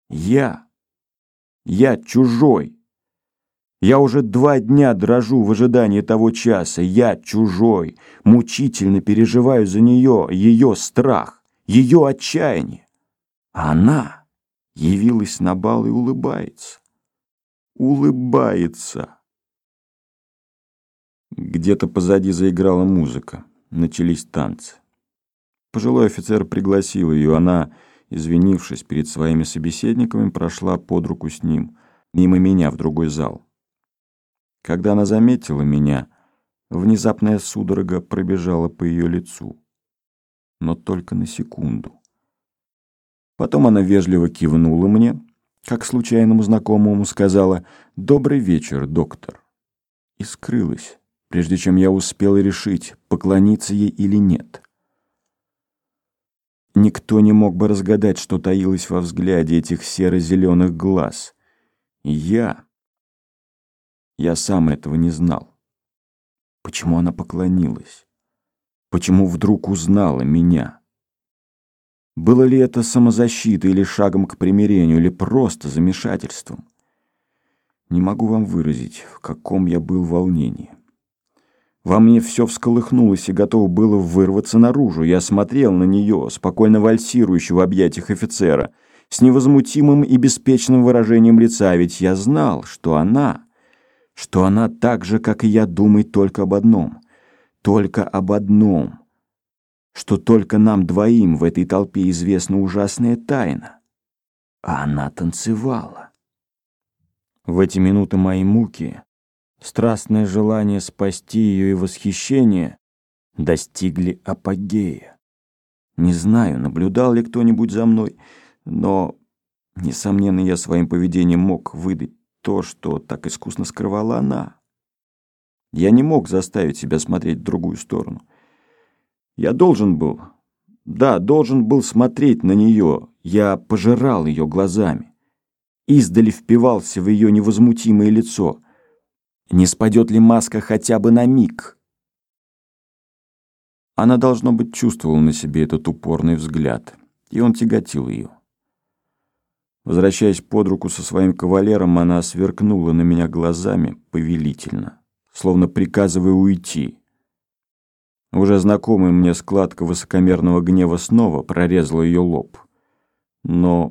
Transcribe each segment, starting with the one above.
Я чужой. Я уже 2 дня дрожу в ожидании того часа. Я чужой, мучительно переживаю за нее, ее страх, ее отчаяние. А она явилась на бал и улыбается. Улыбается. Где-то позади заиграла музыка. Начались танцы. Пожилой офицер пригласил ее. Она, извинившись перед своими собеседниками, прошла под руку с ним, мимо меня в другой зал. Когда она заметила меня, внезапная судорога пробежала по ее лицу. Но только на секунду. Потом она вежливо кивнула мне, как случайному знакомому сказала «Добрый вечер, доктор», и скрылась, прежде чем я успел решить, поклониться ей или нет. Никто не мог бы разгадать, что таилось во взгляде этих серо-зеленых глаз. И я сам этого не знал. Почему она поклонилась? Почему вдруг узнала меня? Было ли это самозащитой или шагом к примирению, или просто замешательством? Не могу вам выразить, в каком я был волнении. Во мне все всколыхнулось и готово было вырваться наружу. Я смотрел на нее, спокойно вальсирующую в объятиях офицера, с невозмутимым и беспечным выражением лица, ведь я знал, что она так же, как и я, думает только об одном, что только нам двоим в этой толпе известна ужасная тайна. А она танцевала. В эти минуты моей муки страстное желание спасти ее и восхищение достигли апогея. Не знаю, наблюдал ли кто-нибудь за мной, но, несомненно, я своим поведением мог выдать то, что так искусно скрывала она. Я не мог заставить себя смотреть в другую сторону. Я должен был смотреть на нее. Я пожирал ее глазами. Издали впивался в ее невозмутимое лицо. Не спадет ли маска хотя бы на миг? Она, должно быть, чувствовала на себе этот упорный взгляд, и он тяготил ее. Возвращаясь под руку со своим кавалером, она сверкнула на меня глазами повелительно, словно приказывая уйти. Уже знакомая мне складка высокомерного гнева снова прорезала ее лоб. Но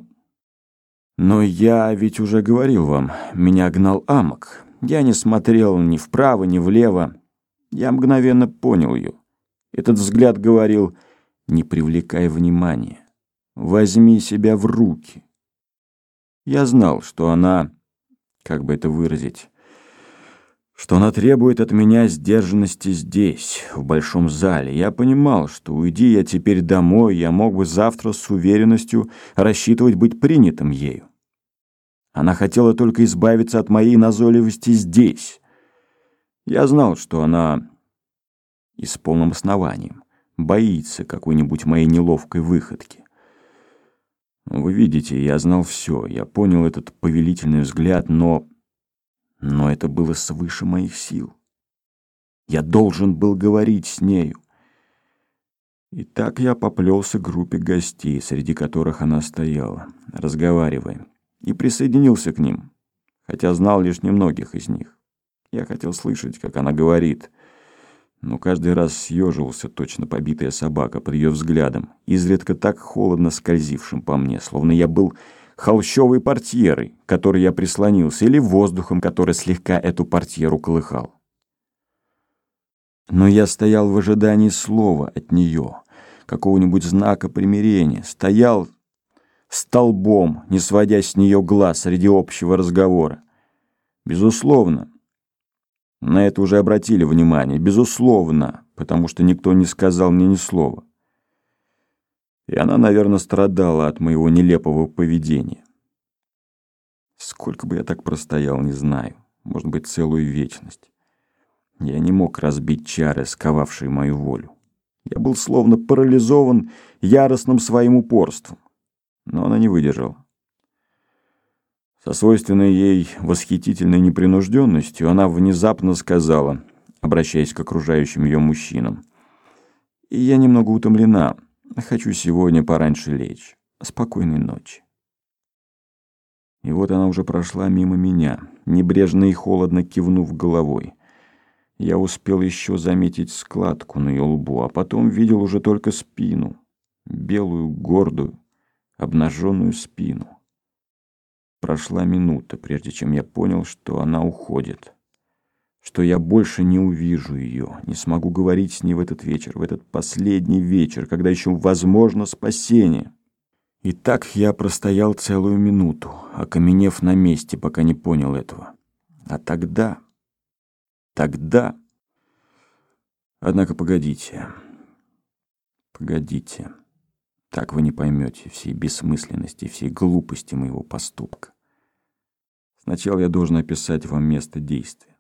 я ведь уже говорил вам, меня гнал амок. Я не смотрел ни вправо, ни влево. Я мгновенно понял ее. Этот взгляд говорил: не привлекай внимания, возьми себя в руки. Я знал, что она, как бы это выразить, что она требует от меня сдержанности здесь, в большом зале. Я понимал, что уйди я теперь домой, я мог бы завтра с уверенностью рассчитывать быть принятым ею. Она хотела только избавиться от моей назойливости здесь. Я знал, что она, и с полным основанием, боится какой-нибудь моей неловкой выходки. Вы видите, я знал все, я понял этот повелительный взгляд, но это было свыше моих сил. Я должен был говорить с нею. И так я поплелся к группе гостей, среди которых она стояла, разговаривая, и присоединился к ним, хотя знал лишь немногих из них. Я хотел слышать, как она говорит, но каждый раз съеживался, точно побитая собака, под ее взглядом, изредка так холодно скользившим по мне, словно я был холщовой портьерой, к которой я прислонился, или воздухом, который слегка эту портьеру колыхал. Но я стоял в ожидании слова от нее, какого-нибудь знака примирения, стоял столбом, не сводя с нее глаз среди общего разговора. Безусловно, на это уже обратили внимание, безусловно, потому что никто не сказал мне ни слова. И она, наверное, страдала от моего нелепого поведения. Сколько бы я так простоял, не знаю, может быть, целую вечность. Я не мог разбить чары, сковавшие мою волю. Я был словно парализован яростным своим упорством. Но она не выдержала. Со свойственной ей восхитительной непринужденностью она внезапно сказала, обращаясь к окружающим ее мужчинам: «И я немного утомлена. Хочу сегодня пораньше лечь. Спокойной ночи». И вот она уже прошла мимо меня, небрежно и холодно кивнув головой. Я успел еще заметить складку на ее лбу, а потом видел уже только спину. Белую, гордую, обнаженную спину. Прошла минута, прежде чем я понял, что она уходит. Что я больше не увижу ее, не смогу говорить с ней в этот вечер, в этот последний вечер, когда еще возможно спасение. И так я простоял целую минуту, окаменев на месте, пока не понял этого. А тогда... Однако погодите. Так вы не поймете всей бессмысленности, всей глупости моего поступка. Сначала я должен описать вам место действия.